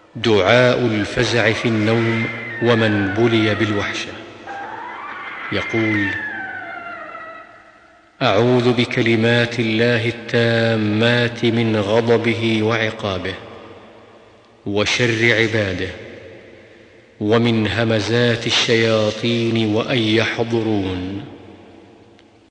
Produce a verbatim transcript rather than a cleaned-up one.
دعاء الفزع في النوم ومن بلي بالوحشة. يقول: أعوذ بكلمات الله التامات من غضبه وعقابه وشر عباده ومن همزات الشياطين وأن يحضرون.